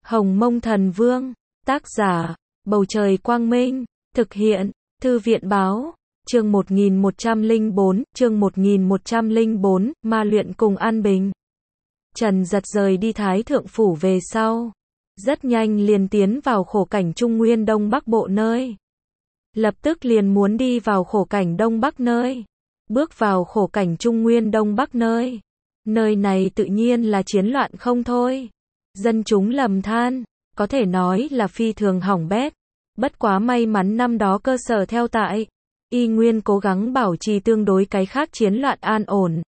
Hồng Mông Thần Vương, tác giả, Bầu Trời Quang Minh, thực hiện, Thư viện Báo, chương 1104, ma luyện cùng An Bình. Trần Giật rời đi Thái Thượng Phủ về sau, rất nhanh liền tiến vào khổ cảnh Trung Nguyên Đông Bắc Bộ nơi. Lập tức liền muốn đi vào khổ cảnh Đông Bắc nơi. Bước vào khổ cảnh Trung Nguyên Đông Bắc nơi. Nơi này tự nhiên là chiến loạn không thôi. Dân chúng lầm than, có thể nói là phi thường hỏng bét. Bất quá may mắn năm đó cơ sở theo tại, y nguyên cố gắng bảo trì tương đối cái khác chiến loạn an ổn.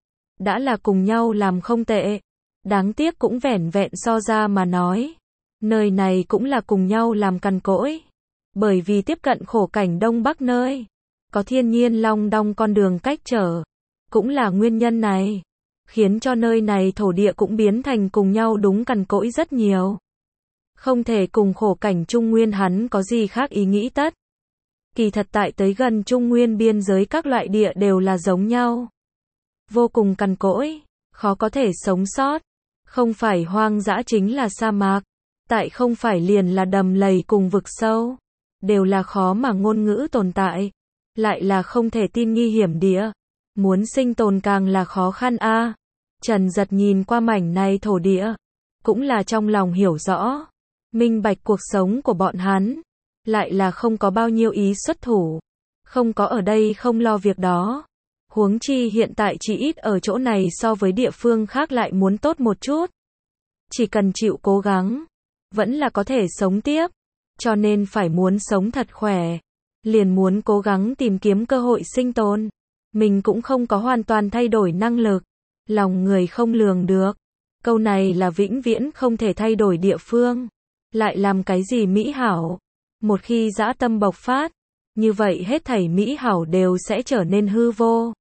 Đã là cùng nhau làm không tệ. Đáng tiếc cũng vẻn vẹn so ra mà nói. Nơi này cũng là cùng nhau làm cằn cỗi. Bởi vì tiếp cận khổ cảnh Đông Bắc nơi, có thiên nhiên long đong con đường cách trở. Cũng là nguyên nhân này, khiến cho nơi này thổ địa cũng biến thành cùng nhau đúng cằn cỗi rất nhiều. Không thể cùng khổ cảnh Trung Nguyên hắn có gì khác ý nghĩ tất. Kỳ thật tại tới gần Trung Nguyên biên giới các loại địa đều là giống nhau. Vô cùng cằn cỗi, khó có thể sống sót. Không phải hoang dã chính là sa mạc. Tại không phải liền là đầm lầy cùng vực sâu. Đều là khó mà ngôn ngữ tồn tại. Lại là không thể tin nghi hiểm địa. Muốn sinh tồn càng là khó khăn a. Trần Giật nhìn qua mảnh này thổ địa. Cũng là trong lòng hiểu rõ. Minh bạch cuộc sống của bọn hắn. Lại là không có bao nhiêu ý xuất thủ. Không có ở đây không lo việc đó. Huống chi hiện tại chỉ ít ở chỗ này so với địa phương khác lại muốn tốt một chút. Chỉ cần chịu cố gắng. Vẫn là có thể sống tiếp. Cho nên phải muốn sống thật khỏe. Liền muốn cố gắng tìm kiếm cơ hội sinh tồn. Mình cũng không có hoàn toàn thay đổi năng lực. Lòng người không lường được. Câu này là vĩnh viễn không thể thay đổi địa phương. Lại làm cái gì mỹ hảo. Một khi dã tâm bộc phát. Như vậy hết thảy mỹ hảo đều sẽ trở nên hư vô.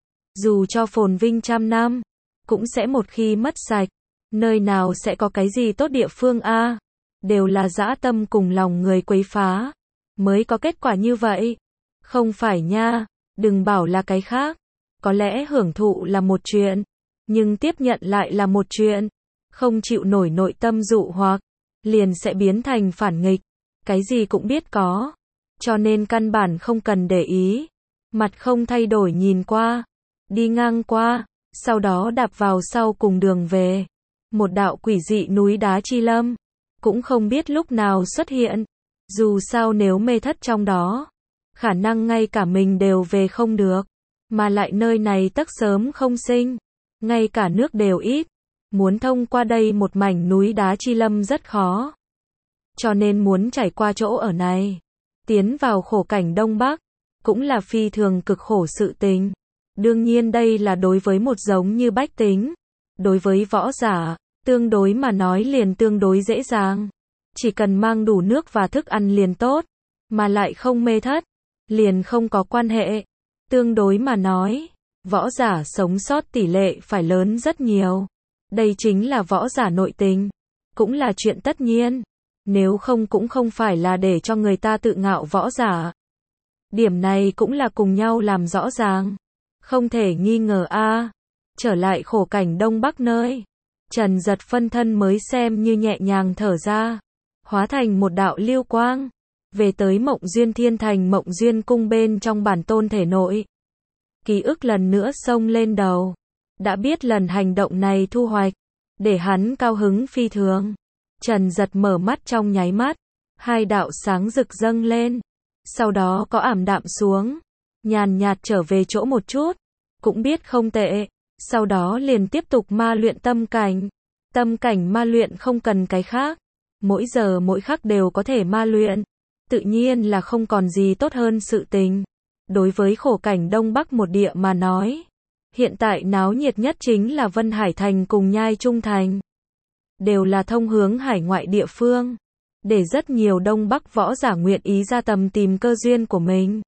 Dù cho phồn vinh trăm năm. Cũng sẽ một khi mất sạch. Nơi nào sẽ có cái gì tốt địa phương a? Đều là dã tâm cùng lòng người quấy phá. Mới có kết quả như vậy. Không phải nha. Đừng bảo là cái khác. Có lẽ hưởng thụ là một chuyện. Nhưng tiếp nhận lại là một chuyện. Không chịu nổi nội tâm dụ hoặc. Liền sẽ biến thành phản nghịch. Cái gì cũng biết có. Cho nên căn bản không cần để ý. Mặt không thay đổi nhìn qua. Đi ngang qua. Sau đó đạp vào sau cùng đường về. Một đạo quỷ dị núi đá chi lâm. Cũng không biết lúc nào xuất hiện. Dù sao nếu mê thất trong đó. Khả năng ngay cả mình đều về không được. Mà lại nơi này tất sớm không sinh. Ngay cả nước đều ít. Muốn thông qua đây một mảnh núi đá chi lâm rất khó. Cho nên muốn trải qua chỗ ở này. Tiến vào khổ cảnh Đông Bắc. Cũng là phi thường cực khổ sự tình. Đương nhiên đây là đối với một giống như bách tính. Đối với võ giả. Tương đối mà nói liền tương đối dễ dàng. Chỉ cần mang đủ nước và thức ăn liền tốt. Mà lại không mê thất. Liền không có quan hệ. Tương đối mà nói. Võ giả sống sót tỷ lệ phải lớn rất nhiều. Đây chính là võ giả nội tình. Cũng là chuyện tất nhiên. Nếu không cũng không phải là để cho người ta tự ngạo võ giả. Điểm này cũng là cùng nhau làm rõ ràng. Không thể nghi ngờ a. Trở lại khổ cảnh Đông Bắc nơi. Trần Giật phân thân mới xem như nhẹ nhàng thở ra. Hóa thành một đạo lưu quang. Về tới Mộng Duyên Thiên Thành Mộng Duyên Cung bên trong bản tôn thể nội. Ký ức lần nữa xông lên đầu. Đã biết lần hành động này thu hoạch. Để hắn cao hứng phi thường. Trần Giật mở mắt trong nháy mắt. Hai đạo sáng rực dâng lên. Sau đó có ảm đạm xuống. Nhàn nhạt trở về chỗ một chút. Cũng biết không tệ. Sau đó liền tiếp tục ma luyện tâm cảnh. Tâm cảnh ma luyện không cần cái khác. Mỗi giờ mỗi khắc đều có thể ma luyện. Tự nhiên là không còn gì tốt hơn sự tình. Đối với khổ cảnh Đông Bắc một địa mà nói. Hiện tại náo nhiệt nhất chính là Vân Hải Thành cùng Nhai Trung Thành. Đều là thông hướng hải ngoại địa phương. Để rất nhiều Đông Bắc võ giả nguyện ý ra tầm tìm cơ duyên của mình.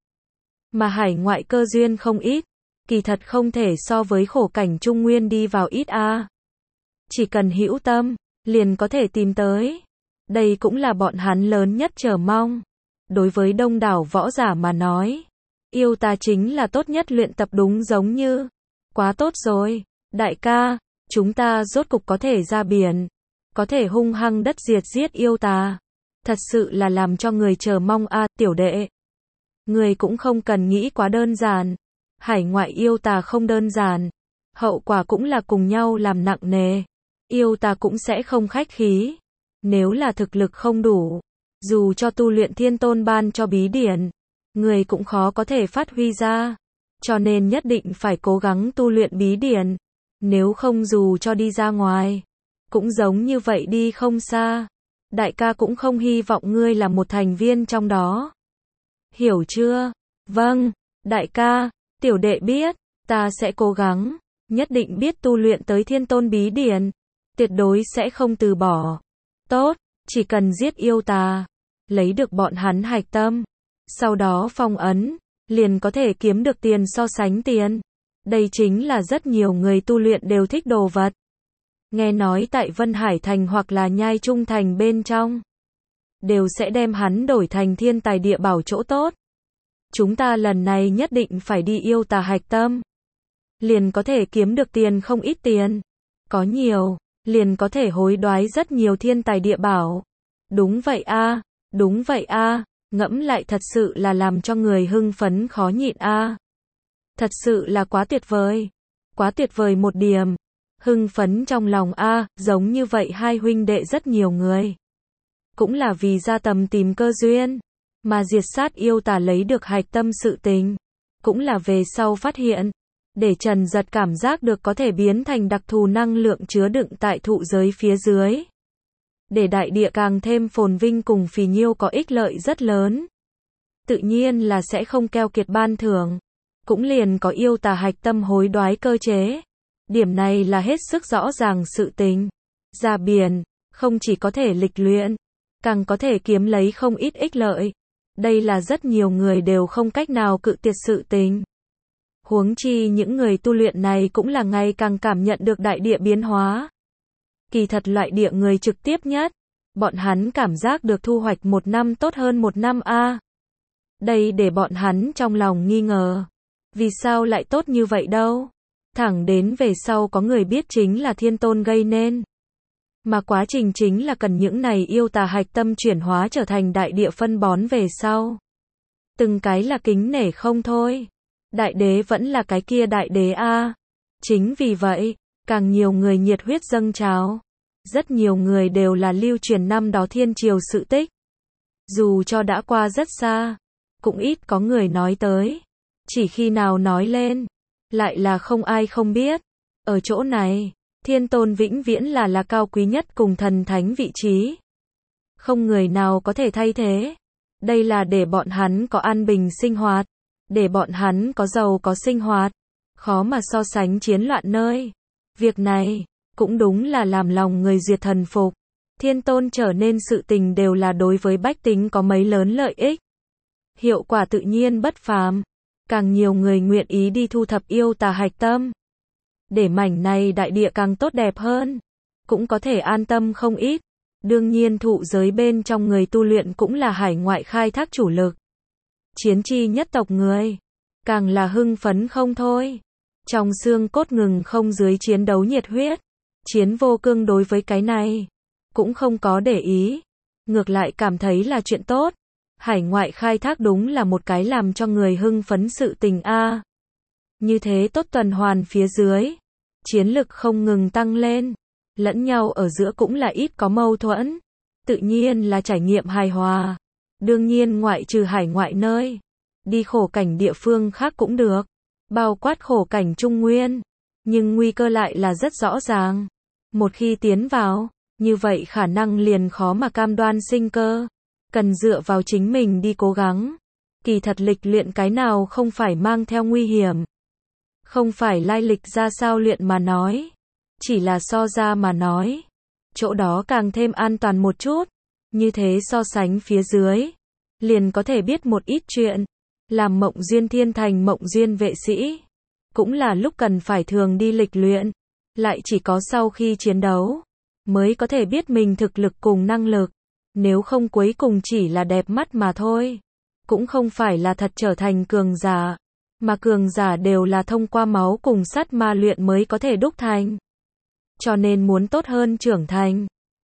Mà hải ngoại cơ duyên không ít. Kỳ thật không thể so với khổ cảnh Trung Nguyên đi vào ít a. Chỉ cần hữu tâm, liền có thể tìm tới. Đây cũng là bọn hắn lớn nhất chờ mong. Đối với đông đảo võ giả mà nói. Yêu ta chính là tốt nhất luyện tập đúng giống như. Quá tốt rồi, đại ca, chúng ta rốt cục có thể ra biển. có thể hung hăng đất diệt giết yêu tà. Thật sự là làm cho người chờ mong a, tiểu đệ. Người cũng không cần nghĩ quá đơn giản. Hải ngoại yêu tà không đơn giản. Hậu quả cũng là cùng nhau làm nặng nề. Yêu tà cũng sẽ không khách khí. Nếu là thực lực không đủ, dù cho tu luyện thiên tôn ban cho bí điển, người cũng khó có thể phát huy ra. Cho nên nhất định phải cố gắng tu luyện bí điển. Nếu không dù cho đi ra ngoài, cũng giống như vậy đi không xa. Đại ca cũng không hy vọng ngươi là một thành viên trong đó. Hiểu chưa? Vâng, đại ca, tiểu đệ biết, ta sẽ cố gắng, nhất định biết tu luyện tới thiên tôn bí điển, tuyệt đối sẽ không từ bỏ. Tốt, chỉ cần giết yêu tà, lấy được bọn hắn hạch tâm, sau đó phong ấn, liền có thể kiếm được tiền so sánh tiền. Đây chính là rất nhiều người tu luyện đều thích đồ vật. Nghe nói tại Vân Hải Thành hoặc là Nhai Trung Thành bên trong, đều sẽ đem hắn đổi thành thiên tài địa bảo chỗ tốt. Chúng ta lần này nhất định phải đi yêu tà hạch tâm. Liền có thể kiếm được tiền không ít tiền. Có nhiều, liền có thể hối đoái rất nhiều thiên tài địa bảo. Đúng vậy a, đúng vậy a, ngẫm lại thật sự là làm cho người hưng phấn khó nhịn a. Thật sự là quá tuyệt vời một điểm. Hưng phấn trong lòng a, giống như vậy hai huynh đệ rất nhiều người. Cũng là vì ra tầm tìm cơ duyên, mà diệt sát yêu tà lấy được hạch tâm sự tình. Cũng là về sau phát hiện, để Trần Giật cảm giác được có thể biến thành đặc thù năng lượng chứa đựng tại thụ giới phía dưới. Để đại địa càng thêm phồn vinh cùng phì nhiêu có ích lợi rất lớn. Tự nhiên là sẽ không keo kiệt ban thưởng. Cũng liền có yêu tà hạch tâm hối đoái cơ chế. Điểm này là hết sức rõ ràng sự tình. Ra biển, không chỉ có thể lịch luyện, càng có thể kiếm lấy không ít ích lợi. Đây là rất nhiều người đều không cách nào cự tuyệt sự tình. Huống chi những người tu luyện này cũng là ngày càng cảm nhận được đại địa biến hóa. Kỳ thật loại địa người trực tiếp nhất, bọn hắn cảm giác được thu hoạch một năm tốt hơn một năm a. Đây để bọn hắn trong lòng nghi ngờ. Vì sao lại tốt như vậy đâu? Thẳng đến về sau có người biết chính là thiên tôn gây nên. Mà quá trình chính là cần những này yêu tà hạch tâm chuyển hóa trở thành đại địa phân bón về sau. Từng cái là kính nể không thôi. Đại đế vẫn là cái kia đại đế a. Chính vì vậy, càng nhiều người nhiệt huyết dâng trào. Rất nhiều người đều là lưu truyền năm đó thiên triều sự tích. Dù cho đã qua rất xa, cũng ít có người nói tới. Chỉ khi nào nói lên, lại là không ai không biết. Ở chỗ này, thiên tôn vĩnh viễn là cao quý nhất cùng thần thánh vị trí. Không người nào có thể thay thế. Đây là để bọn hắn có an bình sinh hoạt, để bọn hắn có giàu có sinh hoạt, khó mà so sánh chiến loạn nơi. Việc này, cũng đúng là làm lòng người duyệt thần phục. Thiên tôn trở nên sự tình đều là đối với bách tính có mấy lớn lợi ích. Hiệu quả tự nhiên bất phàm. Càng nhiều người nguyện ý đi thu thập yêu tà hạch tâm. Để mảnh này đại địa càng tốt đẹp hơn. Cũng có thể an tâm không ít. Đương nhiên thụ giới bên trong người tu luyện cũng là hải ngoại khai thác chủ lực. Chiến chi nhất tộc người. Càng là hưng phấn không thôi. Trong xương cốt ngừng không dưới chiến đấu nhiệt huyết. Chiến vô cương đối với cái này. Cũng không có để ý. Ngược lại cảm thấy là chuyện tốt. Hải ngoại khai thác đúng là một cái làm cho người hưng phấn sự tình a. Như thế tốt tuần hoàn phía dưới. Chiến lực không ngừng tăng lên. Lẫn nhau ở giữa cũng là ít có mâu thuẫn. Tự nhiên là trải nghiệm hài hòa. Đương nhiên ngoại trừ hải ngoại nơi. Đi khổ cảnh địa phương khác cũng được. Bao quát khổ cảnh Trung Nguyên. Nhưng nguy cơ lại là rất rõ ràng. Một khi tiến vào, như vậy khả năng liền khó mà cam đoan sinh cơ. Cần dựa vào chính mình đi cố gắng. Kỳ thật lịch luyện cái nào không phải mang theo nguy hiểm. Không phải lai lịch ra sao luyện mà nói. Chỉ là so ra mà nói. Chỗ đó càng thêm an toàn một chút. Như thế so sánh phía dưới. Liền có thể biết một ít chuyện. Làm mộng duyên thiên thành mộng duyên vệ sĩ. Cũng là lúc cần phải thường đi lịch luyện. Lại chỉ có sau khi chiến đấu. Mới có thể biết mình thực lực cùng năng lực. Nếu không cuối cùng chỉ là đẹp mắt mà thôi. Cũng không phải là thật trở thành cường giả. Mà cường giả đều là thông qua máu cùng sắt ma luyện mới có thể đúc thành. Cho nên muốn tốt hơn trưởng thành.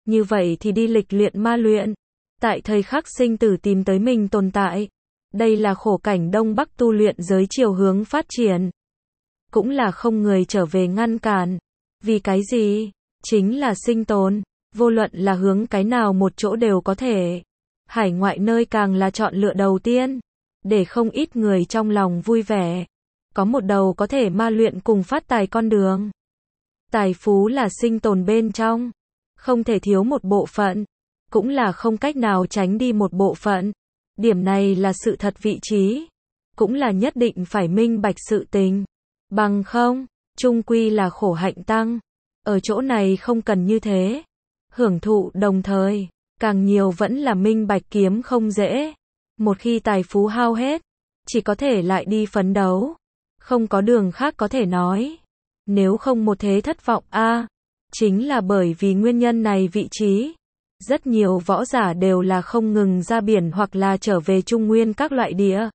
Như vậy thì đi lịch luyện ma luyện. Tại thời khắc sinh tử tìm tới mình tồn tại. Đây là khổ cảnh Đông Bắc tu luyện giới chiều hướng phát triển. Cũng là không người trở về ngăn cản. Vì cái gì? Chính là sinh tồn. Vô luận là hướng cái nào một chỗ đều có thể. Hải ngoại nơi càng là chọn lựa đầu tiên. Để không ít người trong lòng vui vẻ. Có một đầu có thể ma luyện cùng phát tài con đường. Tài phú là sinh tồn bên trong. Không thể thiếu một bộ phận. Cũng là không cách nào tránh đi một bộ phận. Điểm này là sự thật vị trí. Cũng là nhất định phải minh bạch sự tình. Bằng không, chung quy là khổ hạnh tăng. Ở chỗ này không cần như thế. Hưởng thụ đồng thời, càng nhiều vẫn là minh bạch kiếm không dễ. Một khi tài phú hao hết, chỉ có thể lại đi phấn đấu. Không có đường khác có thể nói. Nếu không một thế thất vọng chính là bởi vì nguyên nhân này vị trí. Rất nhiều võ giả đều là không ngừng ra biển hoặc là trở về Trung Nguyên các loại địa.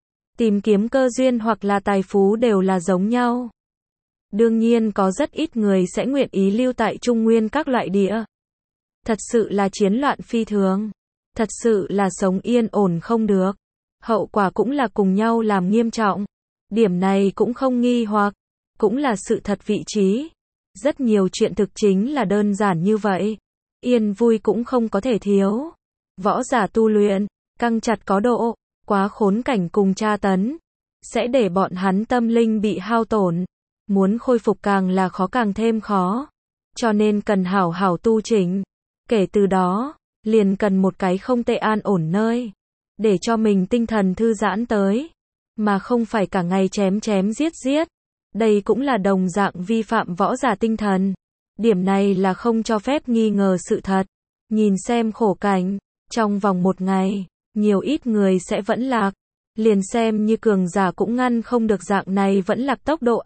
Tìm kiếm cơ duyên hoặc là tài phú đều là giống nhau. Đương nhiên có rất ít người sẽ nguyện ý lưu tại Trung Nguyên các loại địa. Thật sự là chiến loạn phi thường. Thật sự là sống yên ổn không được. Hậu quả cũng là cùng nhau làm nghiêm trọng. Điểm này cũng không nghi hoặc. Cũng là sự thật vị trí. Rất nhiều chuyện thực chính là đơn giản như vậy. Yên vui cũng không có thể thiếu. Võ giả tu luyện, căng chặt có độ, quá khốn cảnh cùng tra tấn. Sẽ để bọn hắn tâm linh bị hao tổn. Muốn khôi phục càng là khó càng thêm khó. Cho nên cần hảo hảo tu chỉnh. Kể từ đó, liền cần một cái không tệ an ổn nơi. Để cho mình tinh thần thư giãn tới. Mà không phải cả ngày chém chém giết giết. Đây cũng là đồng dạng vi phạm võ giả tinh thần. Điểm này là không cho phép nghi ngờ sự thật. Nhìn xem khổ cảnh, trong vòng một ngày, nhiều ít người sẽ vẫn lạc. Liền xem như cường giả cũng ngăn không được dạng này vẫn lạc tốc độ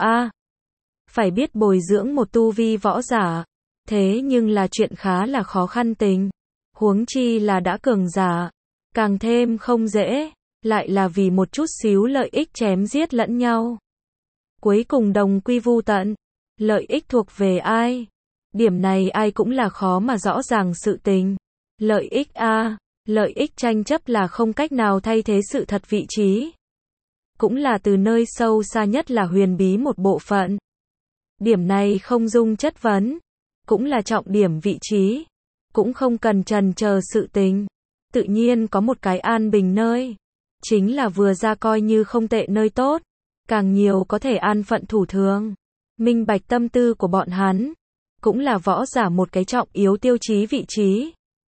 Phải biết bồi dưỡng một tu vi võ giả. Thế nhưng là chuyện khá là khó khăn tình. Huống chi là đã cường giả. Càng thêm không dễ. Lại là vì một chút xíu lợi ích chém giết lẫn nhau. Cuối cùng đồng quy vu tận. Lợi ích thuộc về ai? Điểm này ai cũng là khó mà rõ ràng sự tình. Lợi ích lợi ích tranh chấp là không cách nào thay thế sự thật vị trí. Cũng là từ nơi sâu xa nhất là huyền bí một bộ phận. Điểm này không dung chất vấn. Cũng là trọng điểm vị trí. Cũng không cần trần chờ sự tình. Tự nhiên có một cái an bình nơi. Chính là vừa ra coi như không tệ nơi tốt. Càng nhiều có thể an phận thủ thường. Minh bạch tâm tư của bọn hắn. Cũng là võ giả một cái trọng yếu tiêu chí vị trí.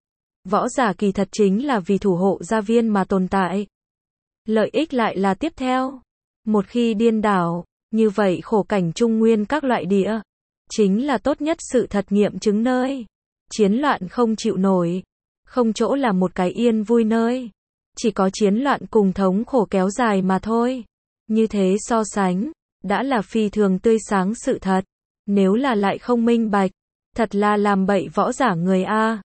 Võ giả kỳ thật chính là vì thủ hộ gia viên mà tồn tại. Lợi ích lại là tiếp theo. Một khi điên đảo, như vậy khổ cảnh Trung Nguyên các loại địa. Chính là tốt nhất sự thật nghiệm chứng nơi. Chiến loạn không chịu nổi. Không chỗ là một cái yên vui nơi. Chỉ có chiến loạn cùng thống khổ kéo dài mà thôi. Như thế so sánh, đã là phi thường tươi sáng sự thật. Nếu là lại không minh bạch, thật là làm bậy võ giả người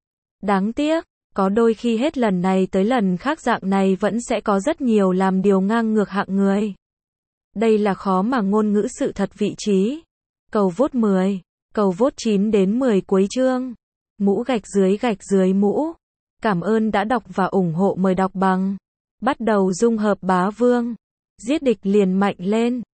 Đáng tiếc, có đôi khi hết lần này tới lần khác dạng này vẫn sẽ có rất nhiều làm điều ngang ngược hạng người. Đây là khó mà ngôn ngữ sự thật vị trí. Cầu vote 10, cầu vote 9 đến 10 cuối chương. Mũ gạch dưới mũ. Cảm ơn đã đọc và ủng hộ, mời đọc bằng. Bắt đầu dung hợp bá vương. Giết địch liền mạnh lên.